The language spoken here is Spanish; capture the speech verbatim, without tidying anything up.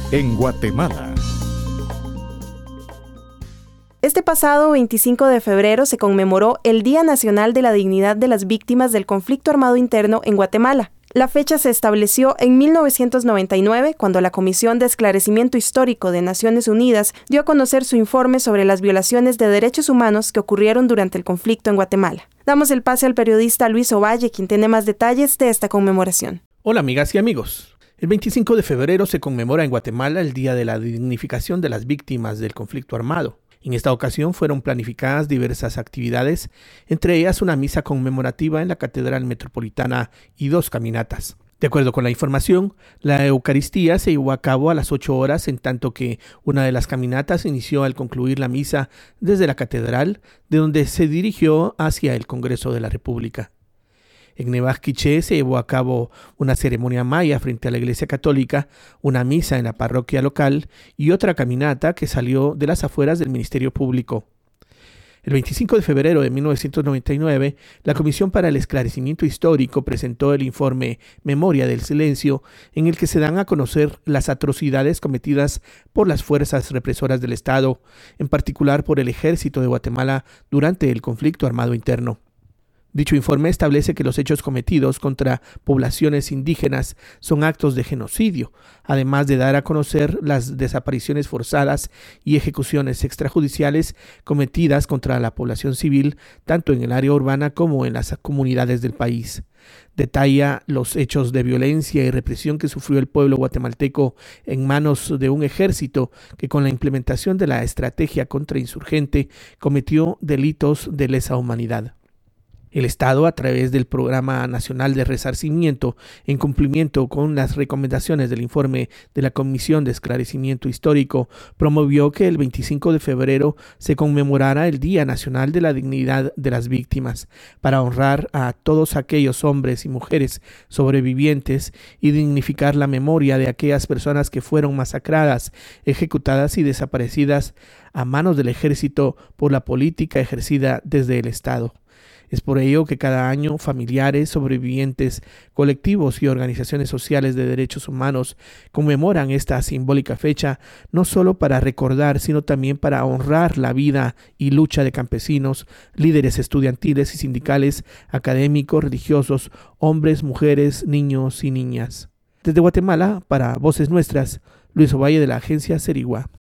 en Guatemala. Este pasado veinticinco de febrero se conmemoró el Día Nacional de la Dignidad de las Víctimas del Conflicto Armado Interno en Guatemala. La fecha se estableció en mil novecientos noventa y nueve, cuando la Comisión de Esclarecimiento Histórico de Naciones Unidas dio a conocer su informe sobre las violaciones de derechos humanos que ocurrieron durante el conflicto en Guatemala. Damos el pase al periodista Luis Ovalle, quien tiene más detalles de esta conmemoración. Hola amigas y amigos. El veinticinco de febrero se conmemora en Guatemala el Día de la Dignificación de las Víctimas del Conflicto Armado. En esta ocasión fueron planificadas diversas actividades, entre ellas una misa conmemorativa en la Catedral Metropolitana y dos caminatas. De acuerdo con la información, la Eucaristía se llevó a cabo a las ocho horas, en tanto que una de las caminatas inició al concluir la misa desde la Catedral, de donde se dirigió hacia el Congreso de la República. En Nevaj Quiché se llevó a cabo una ceremonia maya frente a la Iglesia Católica, una misa en la parroquia local y otra caminata que salió de las afueras del Ministerio Público. El veinticinco de febrero de mil novecientos noventa y nueve, la Comisión para el Esclarecimiento Histórico presentó el informe Memoria del Silencio, en el que se dan a conocer las atrocidades cometidas por las fuerzas represoras del Estado, en particular por el Ejército de Guatemala durante el conflicto armado interno. Dicho informe establece que los hechos cometidos contra poblaciones indígenas son actos de genocidio, además de dar a conocer las desapariciones forzadas y ejecuciones extrajudiciales cometidas contra la población civil, tanto en el área urbana como en las comunidades del país. Detalla los hechos de violencia y represión que sufrió el pueblo guatemalteco en manos de un ejército que, con la implementación de la estrategia contrainsurgente, cometió delitos de lesa humanidad. El Estado, a través del Programa Nacional de Resarcimiento, en cumplimiento con las recomendaciones del informe de la Comisión de Esclarecimiento Histórico, promovió que el veinticinco de febrero se conmemorara el Día Nacional de la Dignidad de las Víctimas, para honrar a todos aquellos hombres y mujeres sobrevivientes y dignificar la memoria de aquellas personas que fueron masacradas, ejecutadas y desaparecidas a manos del ejército por la política ejercida desde el Estado. Es por ello que cada año familiares, sobrevivientes, colectivos y organizaciones sociales de derechos humanos conmemoran esta simbólica fecha, no solo para recordar, sino también para honrar la vida y lucha de campesinos, líderes estudiantiles y sindicales, académicos, religiosos, hombres, mujeres, niños y niñas. Desde Guatemala, para Voces Nuestras, Luis Ovalle, de la agencia Serigua.